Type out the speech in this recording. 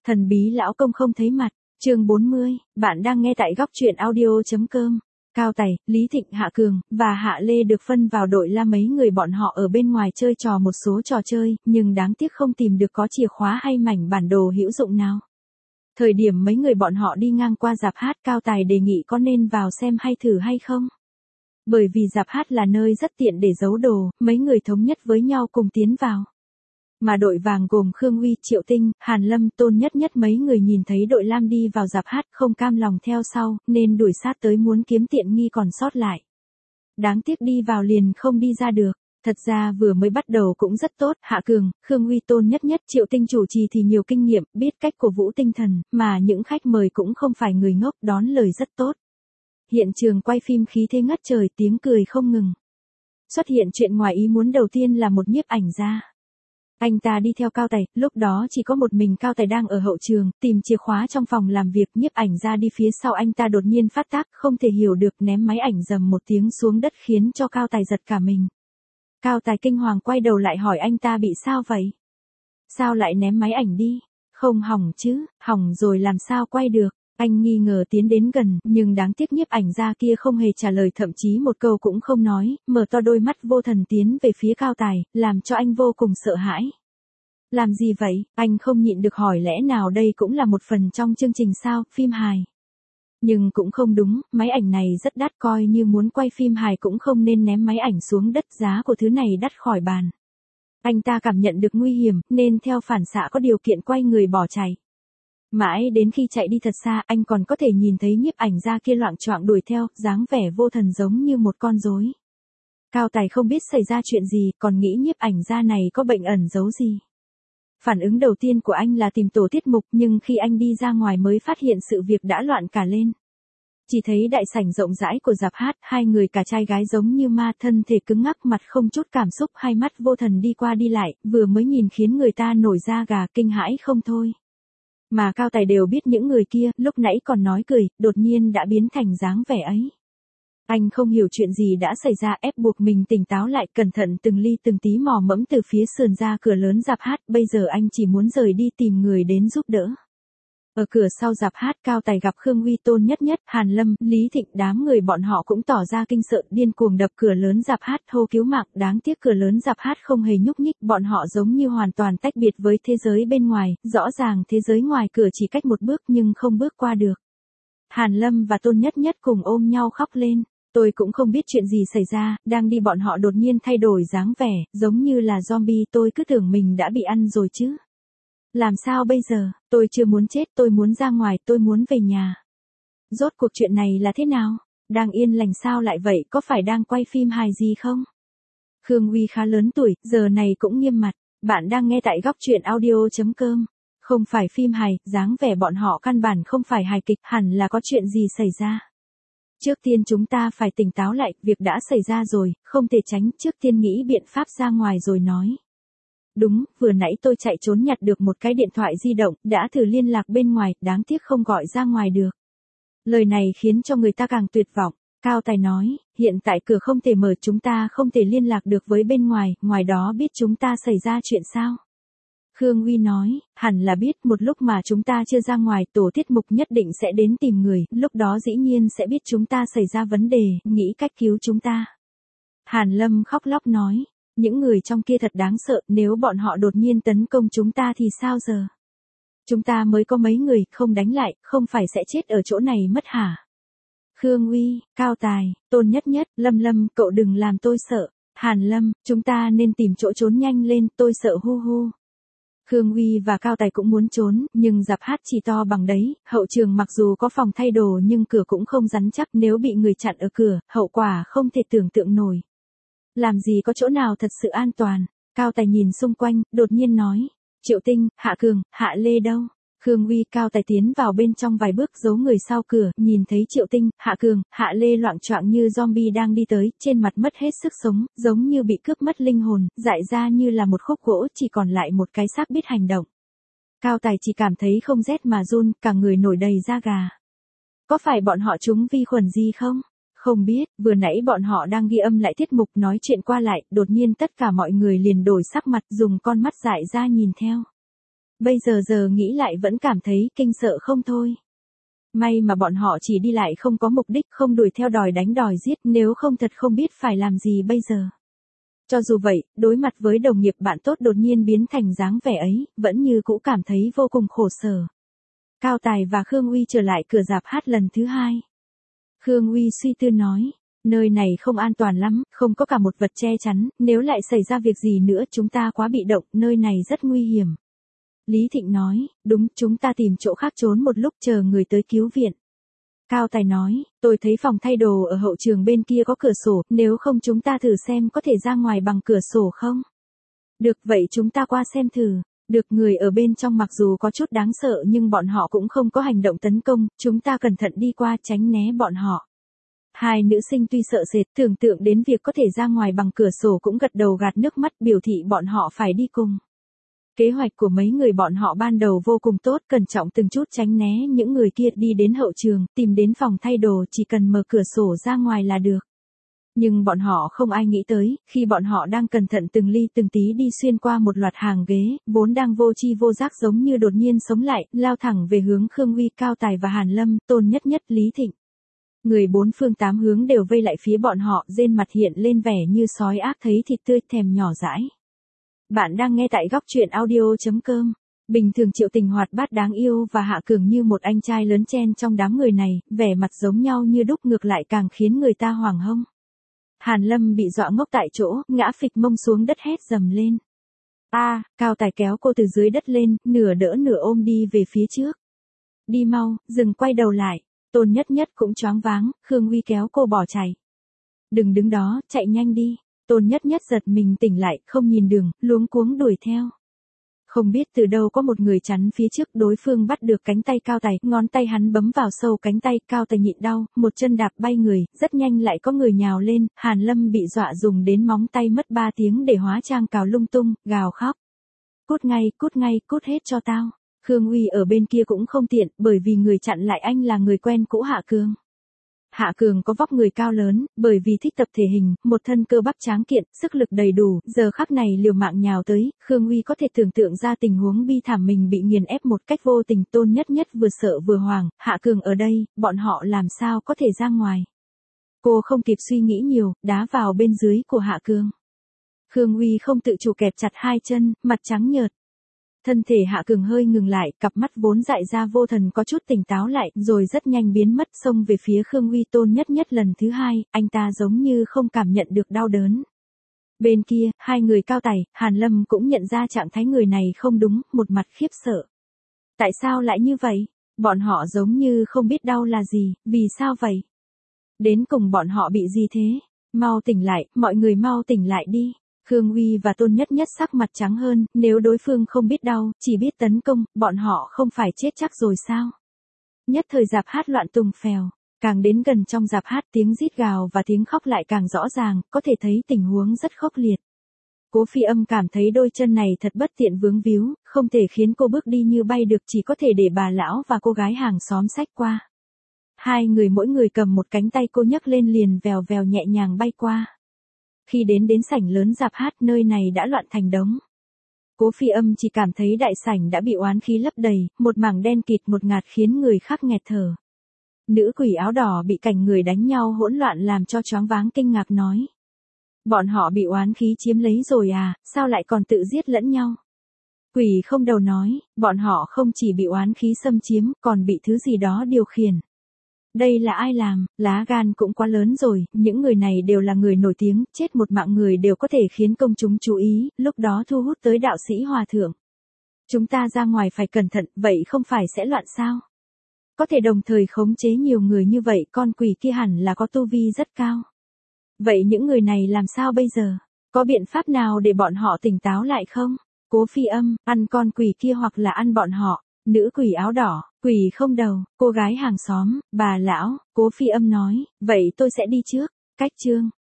Thần bí lão công không thấy mặt, chương 40, bạn đang nghe tại góc truyện audio.com. Cao Tài, Lý Thịnh, Hạ Cường và Hạ Lê được phân vào đội la mấy người bọn họ ở bên ngoài chơi trò một số trò chơi, nhưng đáng tiếc không tìm được có chìa khóa hay mảnh bản đồ hữu dụng nào. Thời điểm mấy người bọn họ đi ngang qua rạp hát, Cao Tài đề nghị có nên vào xem hay thử hay không. Bởi vì rạp hát là nơi rất tiện để giấu đồ, mấy người thống nhất với nhau cùng tiến vào. Mà đội vàng gồm Khương Uy, Triệu Tinh, Hàn Lâm, Tôn Nhất Nhất mấy người nhìn thấy đội lam đi vào rạp hát không cam lòng theo sau, nên đuổi sát tới muốn kiếm tiện nghi còn sót lại. Đáng tiếc đi vào liền không đi ra được. Thật ra vừa mới bắt đầu cũng rất tốt, Hạ Cường, Khương Uy, Tôn Nhất Nhất, Triệu Tinh chủ trì thì nhiều kinh nghiệm, biết cách cổ vũ tinh thần, mà những khách mời cũng không phải người ngốc, đón lời rất tốt. Hiện trường quay phim khí thế ngất trời, tiếng cười không ngừng. Xuất hiện chuyện ngoài ý muốn đầu tiên là một nhiếp ảnh gia. Anh ta đi theo Cao Tài, lúc đó chỉ có một mình Cao Tài đang ở hậu trường, tìm chìa khóa trong phòng làm việc, nhiếp ảnh gia đi phía sau anh ta đột nhiên phát tác, không thể hiểu được ném máy ảnh rầm một tiếng xuống đất khiến cho Cao Tài giật cả mình. Cao Tài kinh hoàng quay đầu lại hỏi anh ta bị sao vậy? Sao lại ném máy ảnh đi? Không hỏng chứ, hỏng rồi làm sao quay được? Anh nghi ngờ tiến đến gần, nhưng đáng tiếc nhiếp ảnh gia kia không hề trả lời, thậm chí một câu cũng không nói, mở to đôi mắt vô thần tiến về phía Cao Tài, làm cho anh vô cùng sợ hãi. Làm gì vậy? Anh không nhịn được hỏi, lẽ nào đây cũng là một phần trong chương trình sao, phim hài? Nhưng cũng không đúng, máy ảnh này rất đắt, coi như muốn quay phim hài cũng không nên ném máy ảnh xuống đất, giá của thứ này đắt khỏi bàn. Anh ta cảm nhận được nguy hiểm, nên theo phản xạ có điều kiện quay người bỏ chạy. Mãi đến khi chạy đi thật xa, anh còn có thể nhìn thấy nhiếp ảnh gia kia loạng choạng đuổi theo, dáng vẻ vô thần giống như một con rối. Cao Tài không biết xảy ra chuyện gì, còn nghĩ nhiếp ảnh gia này có bệnh ẩn giấu gì. Phản ứng đầu tiên của anh là tìm tổ tiết mục, nhưng khi anh đi ra ngoài mới phát hiện sự việc đã loạn cả lên. Chỉ thấy đại sảnh rộng rãi của rạp hát, hai người cả trai gái giống như ma, thân thể cứng ngắc, mặt không chút cảm xúc, hai mắt vô thần đi qua đi lại, vừa mới nhìn khiến người ta nổi da gà, kinh hãi không thôi. Mà Cao Tài đều biết những người kia, lúc nãy còn nói cười, đột nhiên đã biến thành dáng vẻ ấy. Anh không hiểu chuyện gì đã xảy ra, ép buộc mình tỉnh táo lại, cẩn thận từng ly từng tí mò mẫm từ phía sườn ra cửa lớn rạp hát, bây giờ anh chỉ muốn rời đi tìm người đến giúp đỡ. Ở cửa sau rạp hát, Cao Tài gặp Khương Uy, Tôn Nhất Nhất, Hàn Lâm, Lý Thịnh, đám người bọn họ cũng tỏ ra kinh sợ, điên cuồng đập cửa lớn rạp hát hô cứu mạng, đáng tiếc cửa lớn rạp hát không hề nhúc nhích, bọn họ giống như hoàn toàn tách biệt với thế giới bên ngoài, rõ ràng thế giới ngoài cửa chỉ cách một bước nhưng không bước qua được. Hàn Lâm và Tôn Nhất Nhất cùng ôm nhau khóc lên. Tôi cũng không biết chuyện gì xảy ra, đang đi bọn họ đột nhiên thay đổi dáng vẻ, giống như là zombie, tôi cứ tưởng mình đã bị ăn rồi chứ. Làm sao bây giờ, tôi chưa muốn chết, tôi muốn ra ngoài, tôi muốn về nhà. Rốt cuộc chuyện này là thế nào? Đang yên lành sao lại vậy, có phải đang quay phim hài gì không? Khương Uy khá lớn tuổi, giờ này cũng nghiêm mặt, bạn đang nghe tại góc truyện audio.com. Không phải phim hài, dáng vẻ bọn họ căn bản không phải hài kịch, hẳn là có chuyện gì xảy ra. Trước tiên chúng ta phải tỉnh táo lại, việc đã xảy ra rồi, không thể tránh, trước tiên nghĩ biện pháp ra ngoài rồi nói. Đúng, vừa nãy tôi chạy trốn nhặt được một cái điện thoại di động, đã thử liên lạc bên ngoài, đáng tiếc không gọi ra ngoài được. Lời này khiến cho người ta càng tuyệt vọng. Cao Tài nói, hiện tại cửa không thể mở, chúng ta không thể liên lạc được với bên ngoài, ngoài đó biết chúng ta xảy ra chuyện sao? Khương Uy nói, hẳn là biết, một lúc mà chúng ta chưa ra ngoài, tổ tiết mục nhất định sẽ đến tìm người, lúc đó dĩ nhiên sẽ biết chúng ta xảy ra vấn đề, nghĩ cách cứu chúng ta. Hàn Lâm khóc lóc nói, những người trong kia thật đáng sợ, nếu bọn họ đột nhiên tấn công chúng ta thì sao giờ? Chúng ta mới có mấy người, không đánh lại, không phải sẽ chết ở chỗ này mất hả? Khương Uy, Cao Tài, Tôn Nhất Nhất, Lâm, cậu đừng làm tôi sợ. Hàn Lâm, chúng ta nên tìm chỗ trốn nhanh lên, tôi sợ hu hu. Khương Uy và Cao Tài cũng muốn trốn, nhưng rạp hát chỉ to bằng đấy, hậu trường mặc dù có phòng thay đồ nhưng cửa cũng không rắn chắc, nếu bị người chặn ở cửa, hậu quả không thể tưởng tượng nổi. Làm gì có chỗ nào thật sự an toàn? Cao Tài nhìn xung quanh, đột nhiên nói, Triệu Tinh, Hạ Cường, Hạ Lê đâu? Khương Uy, Cao Tài tiến vào bên trong vài bước, giấu người sau cửa, nhìn thấy Triệu Tinh, Hạ Cường, Hạ Lê loạng choạng như zombie đang đi tới, trên mặt mất hết sức sống, giống như bị cướp mất linh hồn, dại ra như là một khúc gỗ, chỉ còn lại một cái xác biết hành động. Cao Tài chỉ cảm thấy không rét mà run, cả người nổi đầy da gà. Có phải bọn họ trúng vi khuẩn gì không? Không biết, vừa nãy bọn họ đang ghi âm lại tiết mục nói chuyện qua lại, đột nhiên tất cả mọi người liền đổi sắc mặt, dùng con mắt dại ra nhìn theo. Bây giờ nghĩ lại vẫn cảm thấy kinh sợ không thôi. May mà bọn họ chỉ đi lại không có mục đích, không đuổi theo đòi đánh đòi giết, nếu không thật không biết phải làm gì bây giờ. Cho dù vậy, đối mặt với đồng nghiệp bạn tốt đột nhiên biến thành dáng vẻ ấy, vẫn như cũ cảm thấy vô cùng khổ sở. Cao Tài và Khương Uy trở lại cửa rạp hát lần thứ hai. Khương Uy suy tư nói, nơi này không an toàn lắm, không có cả một vật che chắn, nếu lại xảy ra việc gì nữa chúng ta quá bị động, nơi này rất nguy hiểm. Lý Thịnh nói, đúng, chúng ta tìm chỗ khác trốn một lúc chờ người tới cứu viện. Cao Tài nói, tôi thấy phòng thay đồ ở hậu trường bên kia có cửa sổ, nếu không chúng ta thử xem có thể ra ngoài bằng cửa sổ không? Được, vậy chúng ta qua xem thử. Được, người ở bên trong mặc dù có chút đáng sợ nhưng bọn họ cũng không có hành động tấn công, chúng ta cẩn thận đi qua tránh né bọn họ. Hai nữ sinh tuy sợ sệt, tưởng tượng đến việc có thể ra ngoài bằng cửa sổ cũng gật đầu gạt nước mắt biểu thị bọn họ phải đi cùng. Kế hoạch của mấy người bọn họ ban đầu vô cùng tốt, cẩn trọng từng chút tránh né những người kia, đi đến hậu trường, tìm đến phòng thay đồ, chỉ cần mở cửa sổ ra ngoài là được. Nhưng bọn họ không ai nghĩ tới, khi bọn họ đang cẩn thận từng ly từng tí đi xuyên qua một loạt hàng ghế, vốn đang vô tri vô giác giống như đột nhiên sống lại, lao thẳng về hướng Khương Uy, Cao Tài và Hàn Lâm, Tôn Nhất Nhất, Lý Thịnh. Người bốn phương tám hướng đều vây lại phía bọn họ, trên mặt hiện lên vẻ như sói ác thấy thịt tươi, thèm nhỏ dãi. Bạn đang nghe tại góc truyện audio.com. Bình thường Triệu Tình hoạt bát đáng yêu và Hạ Cường như một anh trai lớn chen trong đám người này, vẻ mặt giống nhau như đúc, ngược lại càng khiến người ta hoảng hông. Hàn Lâm bị dọa ngốc tại chỗ, ngã phịch mông xuống đất hét dầm lên. Cao Tài kéo cô từ dưới đất lên, nửa đỡ nửa ôm đi về phía trước. Đi mau, dừng, quay đầu lại. Tôn Nhất Nhất cũng choáng váng, Khương Uy kéo cô bỏ chạy. Đừng đứng đó, chạy nhanh đi. Tôn Nhất Nhất giật mình tỉnh lại, không nhìn đường, luống cuống đuổi theo. Không biết từ đâu có một người chắn phía trước, đối phương bắt được cánh tay Cao Tài, ngón tay hắn bấm vào sâu cánh tay, Cao Tài nhịn đau, một chân đạp bay người, rất nhanh lại có người nhào lên, Hàn Lâm bị dọa dùng đến móng tay mất 3 tiếng để hóa trang cào lung tung, gào khóc. Cút ngay, cút hết cho tao. Khương Uy ở bên kia cũng không tiện, bởi vì người chặn lại anh là người quen cũ Hạ Cường. Hạ Cường có vóc người cao lớn, bởi vì thích tập thể hình, một thân cơ bắp tráng kiện, sức lực đầy đủ, giờ khắc này liều mạng nhào tới, Khương Uy có thể tưởng tượng ra tình huống bi thảm mình bị nghiền ép một cách vô tình. Tôn Nhất Nhất vừa sợ vừa hoảng, Hạ Cường ở đây, bọn họ làm sao có thể ra ngoài. Cô không kịp suy nghĩ nhiều, đá vào bên dưới của Hạ Cường. Khương Uy không tự chủ kẹp chặt hai chân, mặt trắng nhợt. Thân thể Hạ Cường hơi ngừng lại, cặp mắt vốn dại ra vô thần có chút tỉnh táo lại, rồi rất nhanh biến mất, xông về phía Khương Uy. Tôn Nhất Nhất lần thứ hai, anh ta giống như không cảm nhận được đau đớn. Bên kia, hai người Cao Tài, Hàn Lâm cũng nhận ra trạng thái người này không đúng, một mặt khiếp sợ. Tại sao lại như vậy? Bọn họ giống như không biết đau là gì, vì sao vậy? Đến cùng bọn họ bị gì thế? Mau tỉnh lại, mọi người mau tỉnh lại đi. Khương Uy và Tôn Nhất Nhất sắc mặt trắng hơn, nếu đối phương không biết đau, chỉ biết tấn công, bọn họ không phải chết chắc rồi sao? Nhất thời rạp hát loạn tùng phèo, càng đến gần trong rạp hát tiếng rít gào và tiếng khóc lại càng rõ ràng, có thể thấy tình huống rất khốc liệt. Cố Phi Âm cảm thấy đôi chân này thật bất tiện vướng víu, không thể khiến cô bước đi như bay được, chỉ có thể để bà lão và cô gái hàng xóm xách qua. Hai người mỗi người cầm một cánh tay cô nhấc lên liền vèo vèo nhẹ nhàng bay qua. Khi đến sảnh lớn rạp hát, nơi này đã loạn thành đống. Cố Phi Âm chỉ cảm thấy đại sảnh đã bị oán khí lấp đầy, một mảng đen kịt ngột ngạt khiến người khác nghẹt thở. Nữ quỷ áo đỏ bị cảnh người đánh nhau hỗn loạn làm cho choáng váng kinh ngạc nói. Bọn họ bị oán khí chiếm lấy rồi à, sao lại còn tự giết lẫn nhau? Quỷ không đầu nói, bọn họ không chỉ bị oán khí xâm chiếm, còn bị thứ gì đó điều khiển. Đây là ai làm, lá gan cũng quá lớn rồi, những người này đều là người nổi tiếng, chết một mạng người đều có thể khiến công chúng chú ý, lúc đó thu hút tới đạo sĩ hòa thượng. Chúng ta ra ngoài phải cẩn thận, vậy không phải sẽ loạn sao? Có thể đồng thời khống chế nhiều người như vậy, con quỷ kia hẳn là có tu vi rất cao. Vậy những người này làm sao bây giờ? Có biện pháp nào để bọn họ tỉnh táo lại không? Cố Phi Âm, ăn con quỷ kia hoặc là ăn bọn họ. Nữ quỷ áo đỏ, quỷ không đầu, cô gái hàng xóm, bà lão, Cố Phi Âm nói, vậy tôi sẽ đi trước. Cách chương.